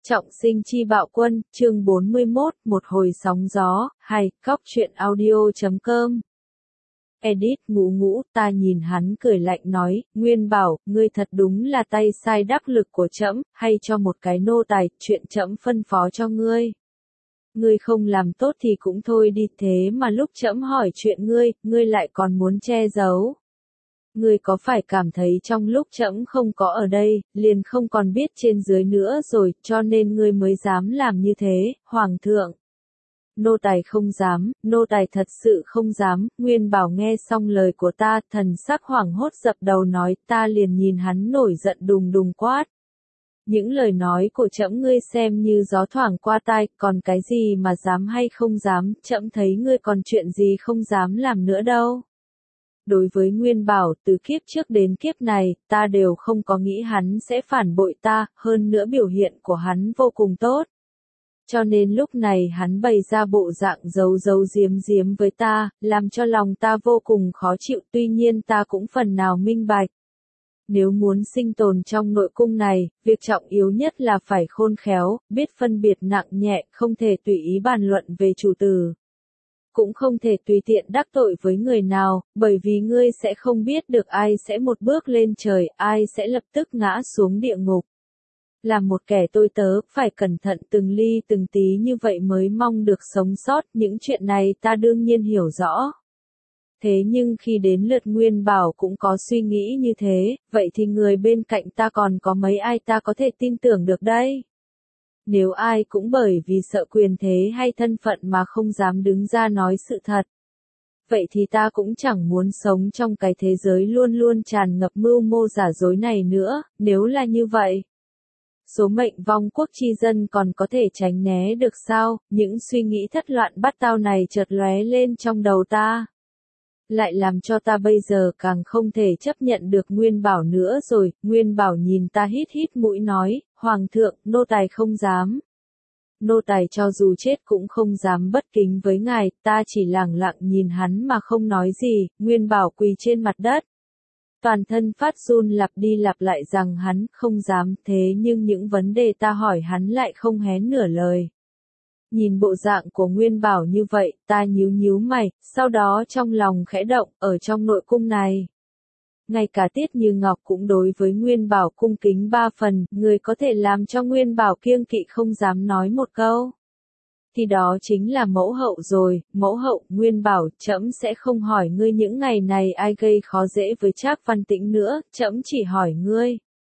Trọng sinh chi bạo quân, chương 41, một hồi sóng gió, hay, góc truyện audio.com. Edit ngũ ngũ, ta nhìn hắn cười lạnh nói, Nguyên Bảo, ngươi thật đúng là tay sai đắc lực của trẫm, hay cho một cái nô tài, chuyện trẫm phân phó cho ngươi. Ngươi không làm tốt thì cũng thôi đi, thế mà lúc trẫm hỏi chuyện ngươi lại còn muốn che giấu. Ngươi có phải cảm thấy trong lúc trẫm không có ở đây, liền không còn biết trên dưới nữa rồi, cho nên ngươi mới dám làm như thế, Hoàng thượng? Nô tài không dám, nô tài thật sự không dám. Nguyên Bảo nghe xong lời của ta, thần sắc hoảng hốt dập đầu nói, ta liền nhìn hắn nổi giận đùng đùng quát. Những lời nói của trẫm ngươi xem như gió thoảng qua tai, còn cái gì mà dám hay không dám, trẫm thấy ngươi còn chuyện gì không dám làm nữa đâu. Đối với Nguyên Bảo, từ kiếp trước đến kiếp này, ta đều không có nghĩ hắn sẽ phản bội ta, hơn nữa biểu hiện của hắn vô cùng tốt. Cho nên lúc này hắn bày ra bộ dạng giấu giấu giếm giếm với ta, làm cho lòng ta vô cùng khó chịu, tuy nhiên ta cũng phần nào minh bạch. Nếu muốn sinh tồn trong nội cung này, việc trọng yếu nhất là phải khôn khéo, biết phân biệt nặng nhẹ, không thể tùy ý bàn luận về chủ tử. Cũng không thể tùy tiện đắc tội với người nào, bởi vì ngươi sẽ không biết được ai sẽ một bước lên trời, ai sẽ lập tức ngã xuống địa ngục. Là một kẻ tôi tớ, phải cẩn thận từng ly từng tí như vậy mới mong được sống sót, những chuyện này ta đương nhiên hiểu rõ. Thế nhưng khi đến lượt Nguyên Bảo cũng có suy nghĩ như thế, vậy thì người bên cạnh ta còn có mấy ai ta có thể tin tưởng được đây? Nếu ai cũng bởi vì sợ quyền thế hay thân phận mà không dám đứng ra nói sự thật. Vậy thì ta cũng chẳng muốn sống trong cái thế giới luôn luôn tràn ngập mưu mô giả dối này nữa, nếu là như vậy. Số mệnh vong quốc chi dân còn có thể tránh né được sao, những suy nghĩ thất loạn bắt tao này chợt lóe lên trong đầu ta. Lại làm cho ta bây giờ càng không thể chấp nhận được Nguyên Bảo nữa rồi. Nguyên Bảo nhìn ta hít hít mũi nói, Hoàng thượng, nô tài không dám. Nô tài cho dù chết cũng không dám bất kính với ngài, ta chỉ lẳng lặng nhìn hắn mà không nói gì. Nguyên Bảo quỳ trên mặt đất. Toàn thân phát run lặp đi lặp lại rằng hắn không dám, thế nhưng những vấn đề ta hỏi hắn lại không hé nửa lời. Nhìn bộ dạng của Nguyên Bảo như vậy, ta nhíu nhíu mày, sau đó trong lòng khẽ động, ở trong nội cung này. Ngay cả Tiết Như Ngọc cũng đối với Nguyên Bảo cung kính 3 phần, người có thể làm cho Nguyên Bảo kiêng kỵ không dám nói một câu. Thì đó chính là mẫu hậu rồi, mẫu hậu, Nguyên Bảo, trẫm sẽ không hỏi ngươi những ngày này ai gây khó dễ với Trác Văn Tĩnh nữa, trẫm chỉ hỏi ngươi.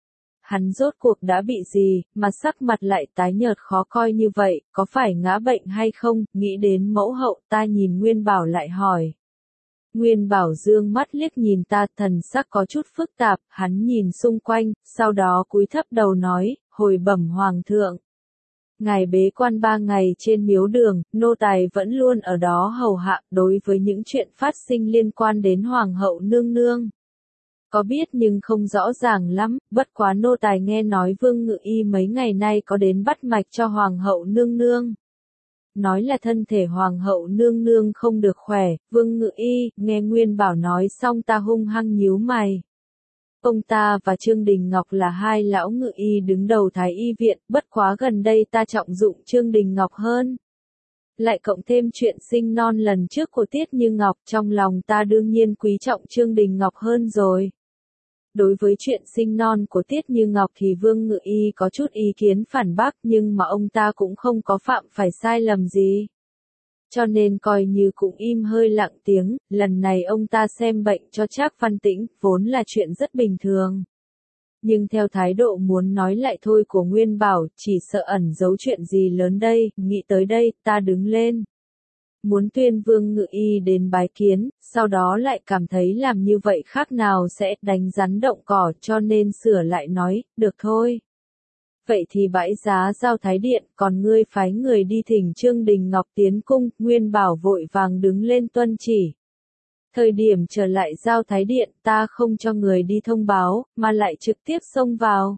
Hắn rốt cuộc đã bị gì, mà sắc mặt lại tái nhợt khó coi như vậy, có phải ngã bệnh hay không, nghĩ đến mẫu hậu, ta nhìn Nguyên Bảo lại hỏi. Nguyên Bảo dương mắt liếc nhìn ta, thần sắc có chút phức tạp, hắn nhìn xung quanh, sau đó cúi thấp đầu nói, hồi bẩm Hoàng thượng. Ngài bế quan 3 ngày trên miếu đường, nô tài vẫn luôn ở đó hầu hạ, đối với những chuyện phát sinh liên quan đến Hoàng hậu nương nương. Có biết nhưng không rõ ràng lắm, bất quá nô tài nghe nói Vương Ngự Y mấy ngày nay có đến bắt mạch cho Hoàng hậu nương nương. Nói là thân thể Hoàng hậu nương nương không được khỏe, Vương Ngự Y, nghe Nguyên Bảo nói xong ta hung hăng nhíu mày. Ông ta và Trương Đình Ngọc là hai lão ngự y đứng đầu Thái Y viện, bất quá gần đây ta trọng dụng Trương Đình Ngọc hơn. Lại cộng thêm chuyện sinh non lần trước của Tiết Như Ngọc, trong lòng ta đương nhiên quý trọng Trương Đình Ngọc hơn rồi. Đối với chuyện sinh non của Tiết Như Ngọc thì Vương Ngự Y có chút ý kiến phản bác, nhưng mà ông ta cũng không có phạm phải sai lầm gì. Cho nên coi như cũng im hơi lặng tiếng, lần này ông ta xem bệnh cho Trác Văn Tĩnh, vốn là chuyện rất bình thường. Nhưng theo thái độ muốn nói lại thôi của Nguyên Bảo, chỉ sợ ẩn giấu chuyện gì lớn đây, nghĩ tới đây, ta đứng lên. Muốn tuyên Vương Ngự Y đến bái kiến, sau đó lại cảm thấy làm như vậy khác nào sẽ đánh rắn động cỏ, cho nên sửa lại nói, được thôi. Vậy thì bãi giá giao Thái Điện, còn ngươi phái người đi thỉnh Trương Đình Ngọc tiến cung, Nguyên Bảo vội vàng đứng lên tuân chỉ. Thời điểm trở lại giao Thái Điện, ta không cho người đi thông báo, mà lại trực tiếp xông vào.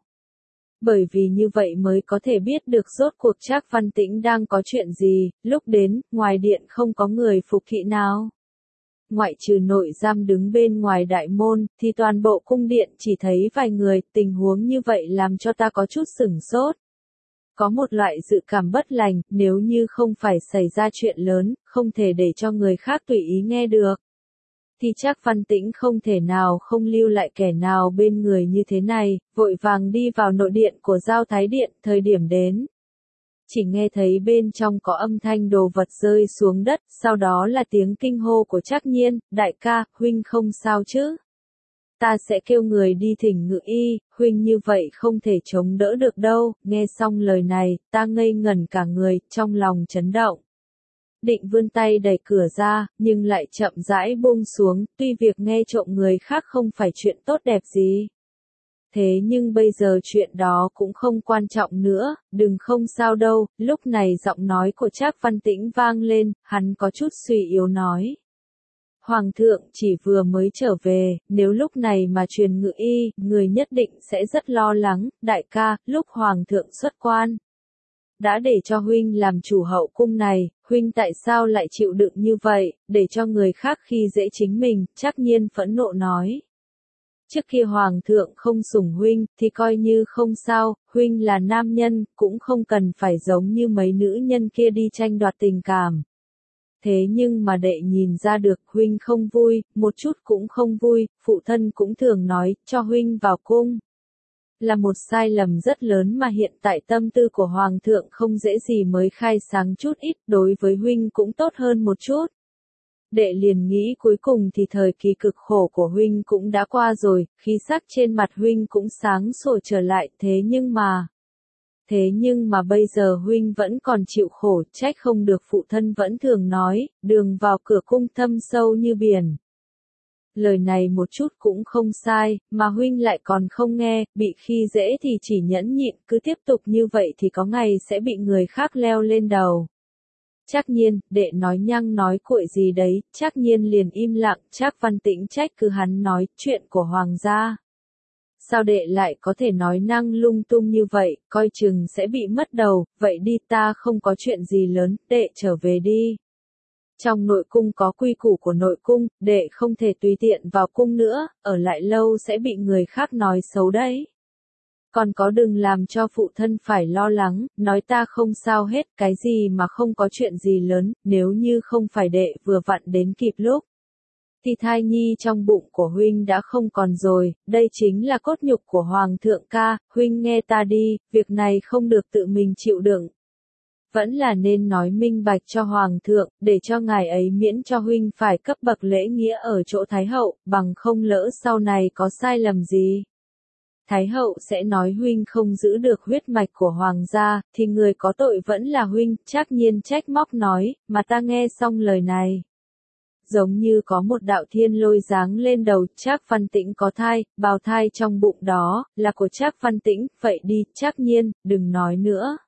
Bởi vì như vậy mới có thể biết được rốt cuộc Trác Văn Tĩnh đang có chuyện gì, lúc đến, ngoài điện không có người phục thị nào. Ngoại trừ nội giam đứng bên ngoài đại môn, thì toàn bộ cung điện chỉ thấy vài người, tình huống như vậy làm cho ta có chút sửng sốt. Có một loại dự cảm bất lành, nếu như không phải xảy ra chuyện lớn, không thể để cho người khác tùy ý nghe được. Thì chắc Văn Tĩnh không thể nào không lưu lại kẻ nào bên người như thế này, vội vàng đi vào nội điện của Giao Thái Điện, thời điểm đến. Chỉ nghe thấy bên trong có âm thanh đồ vật rơi xuống đất, sau đó là tiếng kinh hô của Trác Nhiên, đại ca, huynh không sao chứ? Ta sẽ kêu người đi thỉnh ngự y, huynh như vậy không thể chống đỡ được đâu. Nghe xong lời này, ta ngây ngẩn cả người, trong lòng chấn động. Định vươn tay đẩy cửa ra, nhưng lại chậm rãi buông xuống, tuy việc nghe trộm người khác không phải chuyện tốt đẹp gì. Thế nhưng bây giờ chuyện đó cũng không quan trọng nữa, đừng không sao đâu. Lúc này giọng nói của Trác Văn Tĩnh vang lên, hắn có chút suy yếu nói. Hoàng thượng chỉ vừa mới trở về, nếu lúc này mà truyền ngự y, người nhất định sẽ rất lo lắng. Đại ca, lúc Hoàng thượng xuất quan, đã để cho huynh làm chủ hậu cung này, huynh tại sao lại chịu đựng như vậy, để cho người khác khi dễ chính mình? Trác Nhiên phẫn nộ nói. Trước kia Hoàng thượng không sủng huynh, thì coi như không sao, huynh là nam nhân, cũng không cần phải giống như mấy nữ nhân kia đi tranh đoạt tình cảm. Thế nhưng mà đệ nhìn ra được huynh không vui, một chút cũng không vui, phụ thân cũng thường nói, cho huynh vào cung. Là một sai lầm rất lớn mà hiện tại tâm tư của Hoàng thượng không dễ gì mới khai sáng chút ít, đối với huynh cũng tốt hơn một chút. Đệ liền nghĩ cuối cùng thì thời kỳ cực khổ của huynh cũng đã qua rồi, khí sắc trên mặt huynh cũng sáng sủa trở lại, thế nhưng mà bây giờ huynh vẫn còn chịu khổ, trách không được phụ thân vẫn thường nói, đường vào cửa cung thâm sâu như biển. Lời này một chút cũng không sai, mà huynh lại còn không nghe, bị khi dễ thì chỉ nhẫn nhịn, cứ tiếp tục như vậy thì có ngày sẽ bị người khác leo lên đầu. Trác Nhiên, đệ nói nhăng nói cuội gì đấy? Trác Nhiên liền im lặng. Trác Văn Tĩnh trách cứ hắn nói chuyện của hoàng gia. Sao đệ lại có thể nói năng lung tung như vậy, coi chừng sẽ bị mất đầu. Vậy đi, ta không có chuyện gì lớn, đệ trở về đi. Trong nội cung có quy củ của nội cung, đệ không thể tùy tiện vào cung nữa, ở lại lâu sẽ bị người khác nói xấu đấy. Còn có đừng làm cho phụ thân phải lo lắng, nói ta không sao hết, cái gì mà không có chuyện gì lớn, nếu như không phải đệ vừa vặn đến kịp lúc. Thì thai nhi trong bụng của huynh đã không còn rồi, đây chính là cốt nhục của Hoàng thượng ca, huynh nghe ta đi, việc này không được tự mình chịu đựng. Vẫn là nên nói minh bạch cho Hoàng thượng, để cho ngài ấy miễn cho huynh phải cấp bậc lễ nghĩa ở chỗ Thái hậu, bằng không lỡ sau này có sai lầm gì. Thái hậu sẽ nói huynh không giữ được huyết mạch của hoàng gia, thì người có tội vẫn là huynh. Trác Nhiên trách móc nói, mà ta nghe xong lời này. Giống như có một đạo thiên lôi giáng lên đầu. Trác Văn Tĩnh có thai, bào thai trong bụng đó, là của Trác Văn Tĩnh, vậy đi, Trác Nhiên, đừng nói nữa.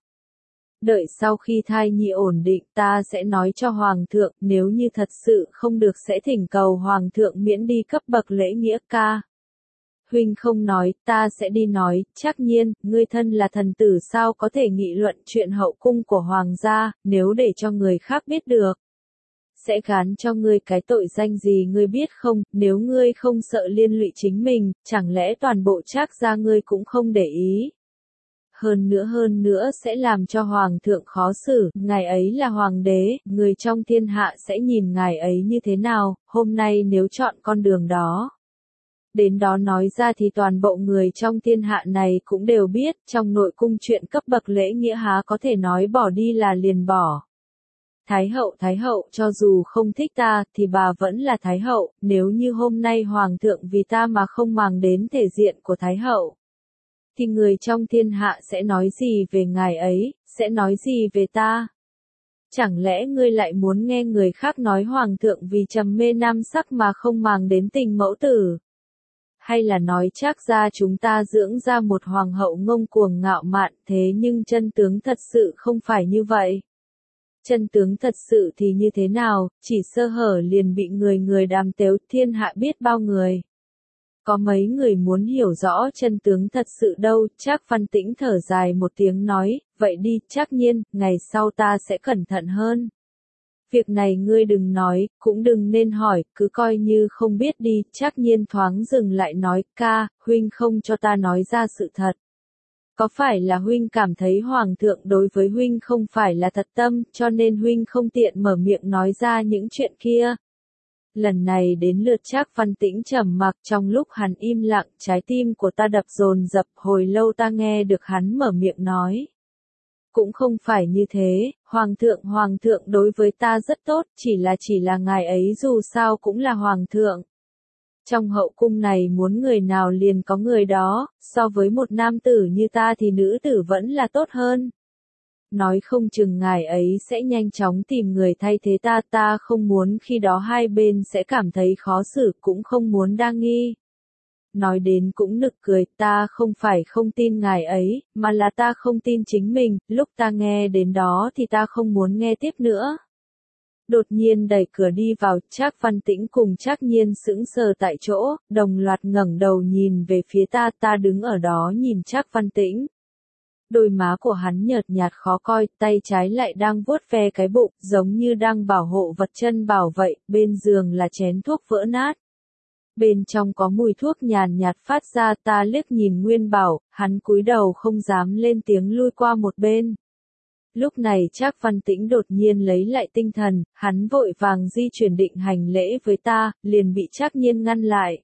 Đợi sau khi thai nhi ổn định ta sẽ nói cho Hoàng thượng, nếu như thật sự không được sẽ thỉnh cầu Hoàng thượng miễn đi cấp bậc lễ nghĩa ca. Huynh không nói, ta sẽ đi nói. Trác Nhiên, ngươi thân là thần tử sao có thể nghị luận chuyện hậu cung của hoàng gia, nếu để cho người khác biết được. Sẽ gán cho ngươi cái tội danh gì ngươi biết không, nếu ngươi không sợ liên lụy chính mình, chẳng lẽ toàn bộ Trác gia ngươi cũng không để ý. Hơn nữa sẽ làm cho hoàng thượng khó xử, ngài ấy là hoàng đế, người trong thiên hạ sẽ nhìn ngài ấy như thế nào, hôm nay nếu chọn con đường đó. Đến đó nói ra thì toàn bộ người trong thiên hạ này cũng đều biết, trong nội cung chuyện cấp bậc lễ nghĩa há có thể nói bỏ đi là liền bỏ. Thái hậu, cho dù không thích ta, thì bà vẫn là Thái hậu, nếu như hôm nay Hoàng thượng vì ta mà không màng đến thể diện của Thái hậu. Thì người trong thiên hạ sẽ nói gì về ngài ấy, sẽ nói gì về ta? Chẳng lẽ ngươi lại muốn nghe người khác nói Hoàng thượng vì trầm mê nam sắc mà không màng đến tình mẫu tử? Hay là nói Trác gia chúng ta dưỡng ra một hoàng hậu ngông cuồng ngạo mạn, thế nhưng chân tướng thật sự không phải như vậy. Chân tướng thật sự thì như thế nào, chỉ sơ hở liền bị người đàm tếu, thiên hạ biết bao người. Có mấy người muốn hiểu rõ chân tướng thật sự đâu. Trác Văn Tĩnh thở dài một tiếng nói, vậy đi, Trác Nhiên, ngày sau ta sẽ cẩn thận hơn. Việc này ngươi đừng nói, cũng đừng nên hỏi, cứ coi như không biết đi. Trác Nhiên thoáng dừng lại nói, ca, huynh không cho ta nói ra sự thật. Có phải là huynh cảm thấy hoàng thượng đối với huynh không phải là thật tâm, cho nên huynh không tiện mở miệng nói ra những chuyện kia? Lần này đến lượt Trác Văn Tĩnh trầm mặc, trong lúc hắn im lặng, trái tim của ta đập dồn dập, hồi lâu ta nghe được hắn mở miệng nói. Cũng không phải như thế, hoàng thượng đối với ta rất tốt, chỉ là ngài ấy dù sao cũng là hoàng thượng. Trong hậu cung này muốn người nào liền có người đó, so với một nam tử như ta thì nữ tử vẫn là tốt hơn. Nói không chừng ngài ấy sẽ nhanh chóng tìm người thay thế ta không muốn khi đó hai bên sẽ cảm thấy khó xử, cũng không muốn đa nghi. Nói đến cũng nực cười, ta không phải không tin ngài ấy, mà là ta không tin chính mình, lúc ta nghe đến đó thì ta không muốn nghe tiếp nữa. Đột nhiên đẩy cửa đi vào, Trác Văn Tĩnh cùng Trác Nhiên sững sờ tại chỗ, đồng loạt ngẩng đầu nhìn về phía ta đứng ở đó nhìn Trác Văn Tĩnh. Đôi má của hắn nhợt nhạt khó coi, tay trái lại đang vuốt ve cái bụng, giống như đang bảo hộ vật chân bảo vậy, bên giường là chén thuốc vỡ nát. Bên trong có mùi thuốc nhàn nhạt phát ra, ta liếc nhìn Nguyên Bảo, hắn cúi đầu không dám lên tiếng lui qua một bên. Lúc này Trác Văn Tĩnh đột nhiên lấy lại tinh thần, hắn vội vàng di chuyển định hành lễ với ta, liền bị Trác Nhiên ngăn lại.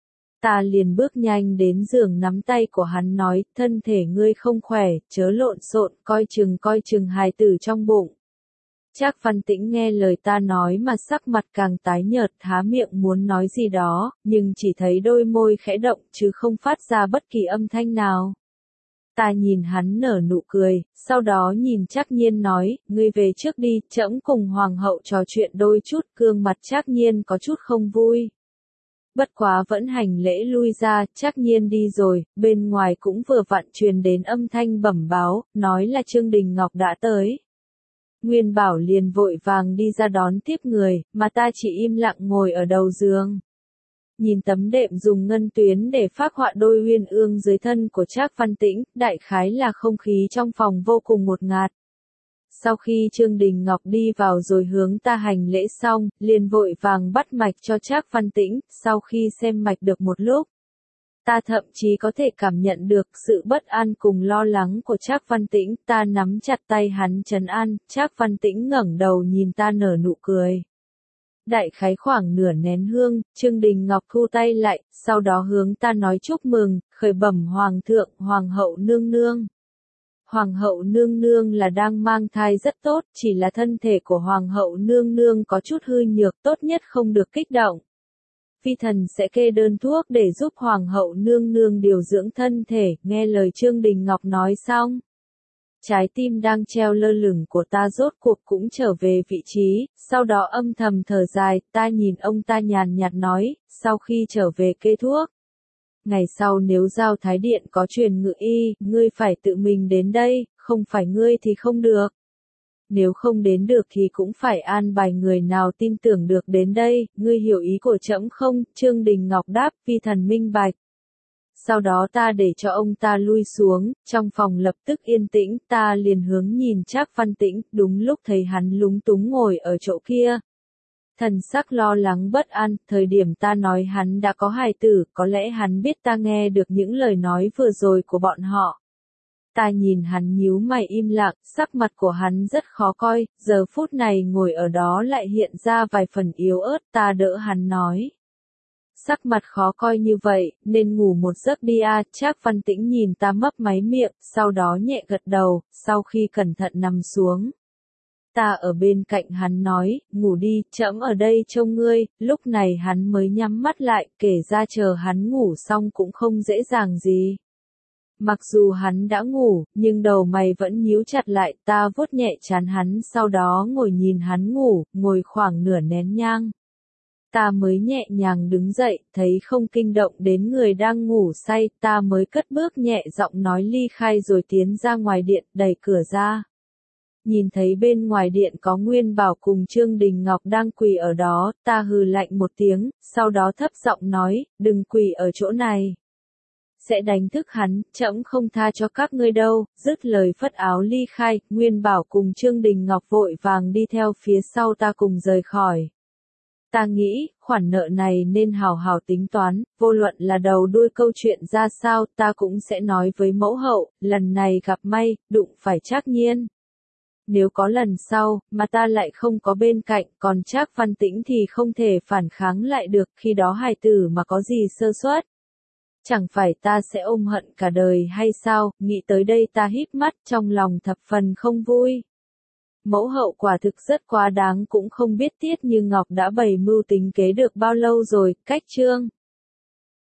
Ta liền bước nhanh đến giường nắm tay của hắn nói, thân thể ngươi không khỏe, chớ lộn xộn, coi chừng hài tử trong bụng. Trác Văn Tĩnh nghe lời ta nói mà sắc mặt càng tái nhợt, há miệng muốn nói gì đó, nhưng chỉ thấy đôi môi khẽ động chứ không phát ra bất kỳ âm thanh nào. Ta nhìn hắn nở nụ cười, sau đó nhìn Trác Nhiên nói, ngươi về trước đi, trẫm cùng hoàng hậu trò chuyện đôi chút, gương mặt Trác Nhiên có chút không vui. Bất quá vẫn hành lễ lui ra, Trác Nhiên đi rồi, bên ngoài cũng vừa vặn truyền đến âm thanh bẩm báo, nói là Trương Đình Ngọc đã tới. Nguyên Bảo liền vội vàng đi ra đón tiếp người, mà ta chỉ im lặng ngồi ở đầu giường. Nhìn tấm đệm dùng ngân tuyến để phác họa đôi uyên ương dưới thân của Trác Văn Tĩnh, đại khái là không khí trong phòng vô cùng ngột ngạt. Sau khi Trương Đình Ngọc đi vào rồi hướng ta hành lễ xong, liền vội vàng bắt mạch cho Trác Văn Tĩnh, sau khi xem mạch được một lúc. Ta thậm chí có thể cảm nhận được sự bất an cùng lo lắng của Trác Văn Tĩnh, ta nắm chặt tay hắn trấn an, Trác Văn Tĩnh ngẩng đầu nhìn ta nở nụ cười. Đại khái khoảng nửa nén hương, Trương Đình Ngọc thu tay lại, sau đó hướng ta nói chúc mừng, khởi bẩm hoàng thượng, hoàng hậu nương nương. Hoàng hậu nương nương là đang mang thai rất tốt, chỉ là thân thể của hoàng hậu nương nương có chút hư nhược, tốt nhất không được kích động. Phi thần sẽ kê đơn thuốc để giúp hoàng hậu nương nương điều dưỡng thân thể, nghe lời Trương Đình Ngọc nói xong. Trái tim đang treo lơ lửng của ta rốt cuộc cũng trở về vị trí, sau đó âm thầm thở dài, ta nhìn ông ta nhàn nhạt nói, sau khi trở về kê thuốc. Ngày sau nếu Giao Thái Điện có truyền ngự y, ngươi phải tự mình đến đây, không phải ngươi thì không được. Nếu không đến được thì cũng phải an bài người nào tin tưởng được đến đây, ngươi hiểu ý của trẫm không? Trương Đình Ngọc đáp, phi thần minh bạch. Sau đó ta để cho ông ta lui xuống, trong phòng lập tức yên tĩnh, ta liền hướng nhìn Trác Văn Tĩnh, đúng lúc thấy hắn lúng túng ngồi ở chỗ kia. Thần sắc lo lắng bất an, thời điểm ta nói hắn đã có hài tử, có lẽ hắn biết ta nghe được những lời nói vừa rồi của bọn họ. Ta nhìn hắn nhíu mày im lặng, sắc mặt của hắn rất khó coi, giờ phút này ngồi ở đó lại hiện ra vài phần yếu ớt, ta đỡ hắn nói. Sắc mặt khó coi như vậy, nên ngủ một giấc đi a. Trác Văn Tĩnh nhìn ta mấp máy miệng, sau đó nhẹ gật đầu, sau khi cẩn thận nằm xuống. Ta ở bên cạnh hắn nói, ngủ đi, trẫm ở đây trông ngươi, lúc này hắn mới nhắm mắt lại, kể ra chờ hắn ngủ xong cũng không dễ dàng gì. Mặc dù hắn đã ngủ, nhưng đầu mày vẫn nhíu chặt lại, ta vuốt nhẹ trán hắn, sau đó ngồi nhìn hắn ngủ, ngồi khoảng nửa nén nhang. Ta mới nhẹ nhàng đứng dậy, thấy không kinh động đến người đang ngủ say, ta mới cất bước nhẹ giọng nói ly khai rồi tiến ra ngoài điện, đẩy cửa ra. Nhìn thấy bên ngoài điện có Nguyên Bảo cùng Trương Đình Ngọc đang quỳ ở đó, ta hừ lạnh một tiếng, sau đó thấp giọng nói, đừng quỳ ở chỗ này. Sẽ đánh thức hắn, trẫm không tha cho các ngươi đâu, dứt lời phất áo ly khai, Nguyên Bảo cùng Trương Đình Ngọc vội vàng đi theo phía sau ta cùng rời khỏi. Ta nghĩ, khoản nợ này nên hào hào tính toán, vô luận là đầu đuôi câu chuyện ra sao, ta cũng sẽ nói với mẫu hậu, lần này gặp may, đụng phải Trác Nhiên. Nếu có lần sau, mà ta lại không có bên cạnh, còn Trác Văn Tĩnh thì không thể phản kháng lại được, khi đó hài tử mà có gì sơ suất. Chẳng phải ta sẽ ôm hận cả đời hay sao, nghĩ tới đây ta híp mắt trong lòng thập phần không vui. Mẫu hậu quả thực rất quá đáng cũng không biết Tiết Như Ngọc đã bày mưu tính kế được bao lâu rồi, cách chương.